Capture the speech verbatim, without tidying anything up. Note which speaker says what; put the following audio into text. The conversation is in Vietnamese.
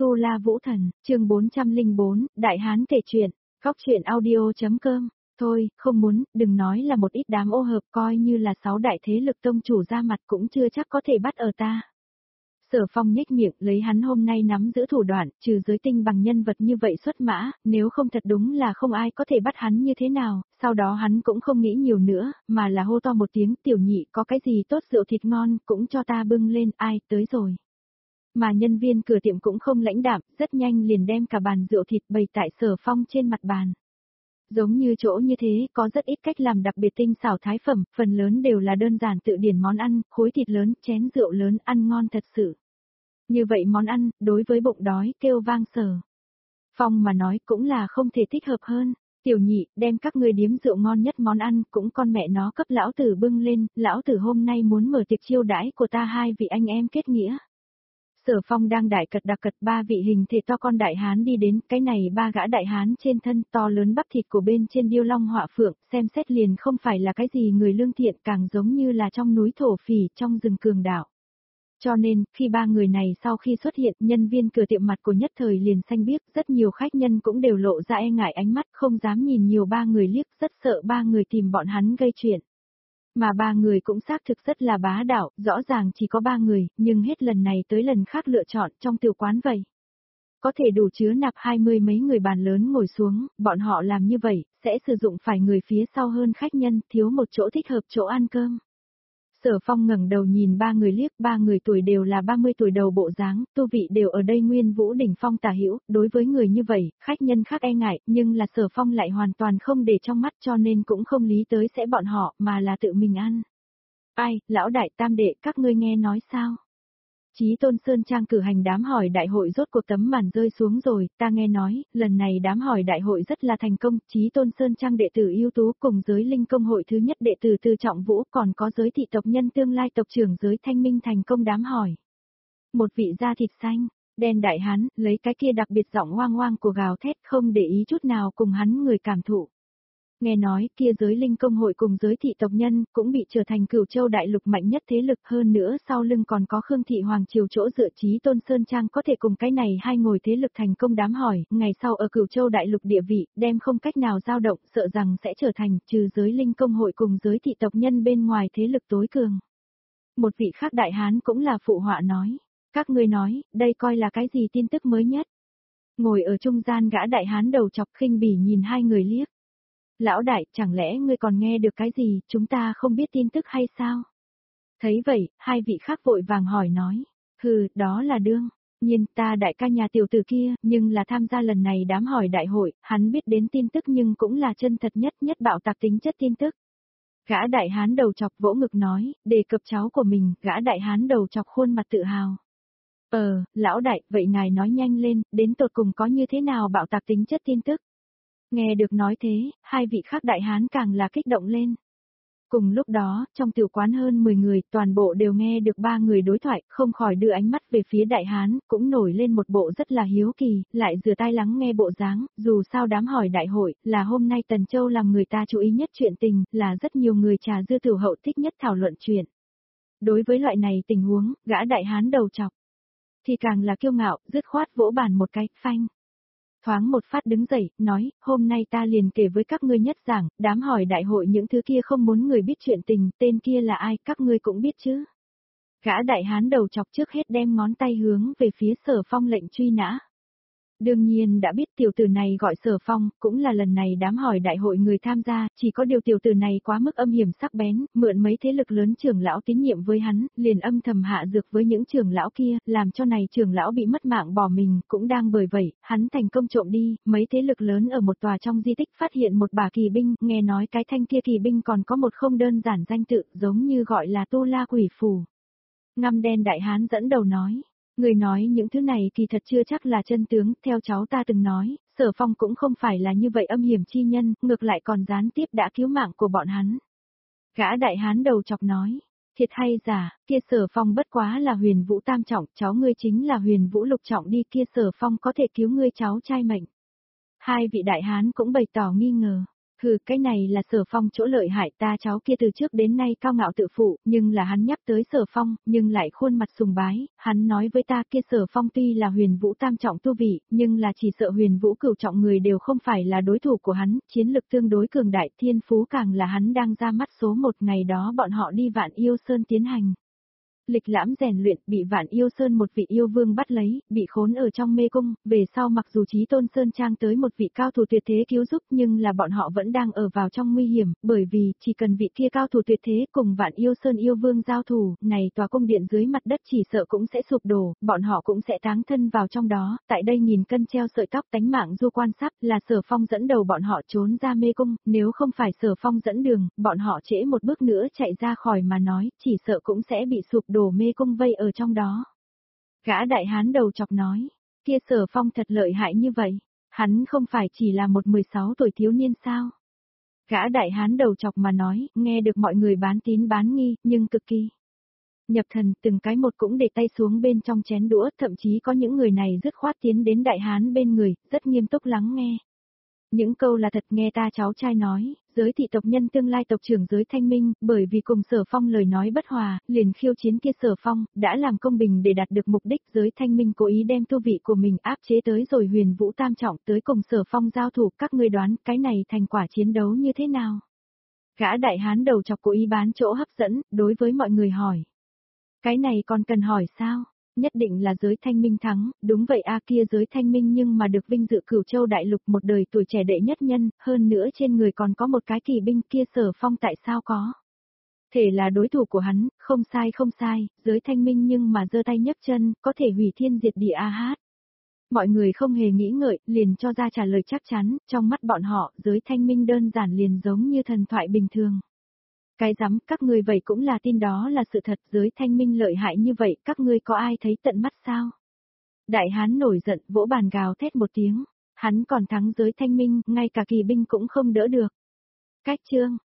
Speaker 1: Tu La Vũ Thần, chương bốn trăm lẻ bốn, Đại Hán kể chuyện, góc truyện audio.com. Thôi, không muốn, đừng nói là một ít đám ô hợp, coi như là sáu đại thế lực tông chủ ra mặt cũng chưa chắc có thể bắt ở ta. Sở Phong nhếch miệng, lấy hắn hôm nay nắm giữ thủ đoạn, trừ giới tinh bằng nhân vật như vậy xuất mã, nếu không thật đúng là không ai có thể bắt hắn như thế nào, sau đó hắn cũng không nghĩ nhiều nữa, mà là hô to một tiếng, tiểu nhị có cái gì tốt rượu thịt ngon, cũng cho ta bưng lên, ai, tới rồi. Mà nhân viên cửa tiệm cũng không lãnh đạm, rất nhanh liền đem cả bàn rượu thịt bày tại Sở Phong trên mặt bàn. Giống như chỗ như thế, có rất ít cách làm đặc biệt tinh xảo thái phẩm, phần lớn đều là đơn giản tự điển món ăn, khối thịt lớn, chén rượu lớn, ăn ngon thật sự. Như vậy món ăn, đối với bụng đói, kêu vang Sở Phong mà nói cũng là không thể thích hợp hơn. Tiểu nhị, đem các ngươi điếm rượu ngon nhất món ăn, cũng con mẹ nó cấp lão tử bưng lên, lão tử hôm nay muốn mở tiệc chiêu đãi của ta hai vị anh em kết nghĩa. Sở Phong đang đại cật đặc cật ba vị hình thể to con đại hán đi đến, cái này ba gã đại hán trên thân to lớn bắp thịt của bên trên điêu long họa phượng, xem xét liền không phải là cái gì người lương thiện, càng giống như là trong núi thổ phỉ, trong rừng cường đạo. Cho nên, khi ba người này sau khi xuất hiện, nhân viên cửa tiệm mặt của nhất thời liền xanh biếc, rất nhiều khách nhân cũng đều lộ ra e ngại ánh mắt, không dám nhìn nhiều ba người liếc, rất sợ ba người tìm bọn hắn gây chuyện. Mà ba người cũng xác thực rất là bá đạo, rõ ràng chỉ có ba người, nhưng hết lần này tới lần khác lựa chọn trong tiểu quán vậy. Có thể đủ chứa nạp hai mươi mấy người bàn lớn ngồi xuống, bọn họ làm như vậy, sẽ sử dụng phải người phía sau hơn khách nhân, thiếu một chỗ thích hợp chỗ ăn cơm. Sở Phong ngẩng đầu nhìn ba người liếc, ba người tuổi đều là ba mươi tuổi đầu bộ dáng, tu vị đều ở đây nguyên vũ đỉnh phong tả hữu, đối với người như vậy, khách nhân khác e ngại, nhưng là Sở Phong lại hoàn toàn không để trong mắt cho nên cũng không lý tới sẽ bọn họ, mà là tự mình ăn. Ai, lão đại tam đệ, các ngươi nghe nói sao? Chí Tôn Sơn Trang cử hành đám hỏi đại hội rốt cuộc tấm màn rơi xuống rồi, ta nghe nói, lần này đám hỏi đại hội rất là thành công, Chí Tôn Sơn Trang đệ tử ưu tú cùng giới linh công hội thứ nhất đệ tử Từ Trọng Vũ còn có giới thị tộc nhân tương lai tộc trưởng giới Thanh Minh thành công đám hỏi. Một vị da thịt xanh, đen đại hán, lấy cái kia đặc biệt giọng oang oang của gào thét không để ý chút nào cùng hắn người cảm thụ. Nghe nói kia giới linh công hội cùng giới thị tộc nhân cũng bị trở thành Cửu Châu đại lục mạnh nhất thế lực hơn nữa sau lưng còn có Khương thị hoàng triều chỗ dựa Chí Tôn Sơn Trang có thể cùng cái này hai ngồi thế lực thành công đám hỏi, ngày sau ở Cửu Châu đại lục địa vị, đem không cách nào dao động, sợ rằng sẽ trở thành trừ giới linh công hội cùng giới thị tộc nhân bên ngoài thế lực tối cường. Một vị khác đại hán cũng là phụ họa nói, các ngươi nói, đây coi là cái gì tin tức mới nhất. Ngồi ở trung gian gã đại hán đầu chọc khinh bỉ nhìn hai người liếc. Lão đại, chẳng lẽ ngươi còn nghe được cái gì, chúng ta không biết tin tức hay sao? Thấy vậy, hai vị khác vội vàng hỏi nói, hừ, đó là đương nhiên ta đại ca nhà tiểu tử kia, nhưng là tham gia lần này đám hỏi đại hội, hắn biết đến tin tức nhưng cũng là chân thật nhất nhất bạo tạc tính chất tin tức. Gã đại hán đầu chọc vỗ ngực nói, đề cập cháu của mình, gã đại hán đầu chọc khuôn mặt tự hào. Ờ, lão đại, vậy ngài nói nhanh lên, đến tột cùng có như thế nào bạo tạc tính chất tin tức? Nghe được nói thế, hai vị khác đại hán càng là kích động lên. Cùng lúc đó, trong tiểu quán hơn mười người, toàn bộ đều nghe được ba người đối thoại, không khỏi đưa ánh mắt về phía đại hán, cũng nổi lên một bộ rất là hiếu kỳ, lại rửa tai lắng nghe bộ dáng, dù sao đám hỏi đại hội, là hôm nay Tần Châu làm người ta chú ý nhất chuyện tình, là rất nhiều người trà dư tiểu hậu thích nhất thảo luận chuyện. Đối với loại này tình huống, gã đại hán đầu chọc, thì càng là kiêu ngạo, dứt khoát vỗ bàn một cái, phanh. Thoáng một phát đứng dậy, nói, hôm nay ta liền kể với các ngươi nhất giảng, đám hỏi đại hội những thứ kia không muốn người biết chuyện tình, tên kia là ai, các ngươi cũng biết chứ. Gã đại hán đầu chọc trước hết đem ngón tay hướng về phía Sở Phong lệnh truy nã. Đương nhiên đã biết tiểu tử này gọi Sở Phong, cũng là lần này đám hỏi đại hội người tham gia, chỉ có điều tiểu tử này quá mức âm hiểm sắc bén, mượn mấy thế lực lớn trưởng lão tín nhiệm với hắn, liền âm thầm hạ dược với những trưởng lão kia, làm cho này trưởng lão bị mất mạng bỏ mình, cũng đang bởi vậy, hắn thành công trộm đi, mấy thế lực lớn ở một tòa trong di tích phát hiện một bả kỳ binh, nghe nói cái thanh kia kỳ binh còn có một không đơn giản danh tự, giống như gọi là Tu La Quỷ Phù. Ngăm đen đại hán dẫn đầu nói. Người nói những thứ này kỳ thật chưa chắc là chân tướng, theo cháu ta từng nói, Sở Phong cũng không phải là như vậy âm hiểm chi nhân, ngược lại còn gián tiếp đã cứu mạng của bọn hắn. Gã đại hán đầu chọc nói, thiệt hay giả, kia Sở Phong bất quá là huyền vũ tam trọng, cháu ngươi chính là huyền vũ lục trọng đi, kia Sở Phong có thể cứu ngươi cháu trai mệnh. Hai vị đại hán cũng bày tỏ nghi ngờ, Hừ, cái này là Sở Phong chỗ lợi hại, ta cháu kia từ trước đến nay cao ngạo tự phụ, nhưng là hắn nhắc tới Sở Phong, nhưng lại khuôn mặt sùng bái, hắn nói với ta kia Sở Phong tuy là huyền vũ tam trọng tu vị, nhưng là chỉ sợ huyền vũ cửu trọng người đều không phải là đối thủ của hắn, chiến lực tương đối cường đại, thiên phú càng là hắn đang ra mắt số một. Ngày đó bọn họ đi Vạn Yêu Sơn tiến hành lịch lãm rèn luyện, bị Vạn Yêu Sơn một vị yêu vương bắt lấy, bị khốn ở trong mê cung, về sau mặc dù Chí Tôn Sơn Trang tới một vị cao thủ tuyệt thế cứu giúp, nhưng là bọn họ vẫn đang ở vào trong nguy hiểm, bởi vì chỉ cần vị kia cao thủ tuyệt thế cùng Vạn Yêu Sơn yêu vương giao thủ, này tòa cung điện dưới mặt đất chỉ sợ cũng sẽ sụp đổ, bọn họ cũng sẽ táng thân vào trong đó. Tại đây nghìn cân treo sợi tóc, tánh mạng du quan sát, là Sở Phong dẫn đầu bọn họ trốn ra mê cung, nếu không phải Sở Phong dẫn đường, bọn họ trễ một bước nữa chạy ra khỏi mà nói, chỉ sợ cũng sẽ bị sụp đổ mê cung vây ở trong đó. Gã đại hán đầu chọc nói, kia Sở Phong thật lợi hại như vậy, hắn không phải chỉ là một mười sáu tuổi thiếu niên sao? Gã đại hán đầu chọc mà nói, nghe được mọi người bán tín bán nghi, nhưng cực kỳ nhập thần, từng cái một cũng để tay xuống bên trong chén đũa, thậm chí có những người này dứt khoát tiến đến đại hán bên người, rất nghiêm túc lắng nghe. Những câu là thật, nghe ta cháu trai nói, giới thị tộc nhân tương lai tộc trưởng giới Thanh Minh, bởi vì cùng Sở Phong lời nói bất hòa, liền khiêu chiến kia Sở Phong, đã làm công bình để đạt được mục đích, giới Thanh Minh cố ý đem tu vị của mình áp chế tới rồi huyền vũ tam trọng, tới cùng Sở Phong giao thủ, các ngươi đoán cái này thành quả chiến đấu như thế nào? Gã đại hán đầu chọc cố ý bán chỗ hấp dẫn, đối với mọi người hỏi. Cái này còn cần hỏi sao? Nhất định là giới Thanh Minh thắng, đúng vậy a, kia giới Thanh Minh nhưng mà được vinh dự Cửu Châu đại lục một đời tuổi trẻ đệ nhất nhân, hơn nữa trên người còn có một cái kỳ binh, kia Sở Phong tại sao có thể là đối thủ của hắn, không sai không sai, giới Thanh Minh nhưng mà giơ tay nhấc chân, có thể hủy thiên diệt địa a hát. Mọi người không hề nghĩ ngợi, liền cho ra trả lời chắc chắn, trong mắt bọn họ, giới Thanh Minh đơn giản liền giống như thần thoại bình thường. Cái rắm, các ngươi vậy cũng là tin đó là sự thật, giới Thanh Minh lợi hại như vậy, các ngươi có ai thấy tận mắt sao? Đại hán nổi giận, vỗ bàn gào thét một tiếng, hắn còn thắng giới Thanh Minh, ngay cả kỳ binh cũng không đỡ được. Cách chương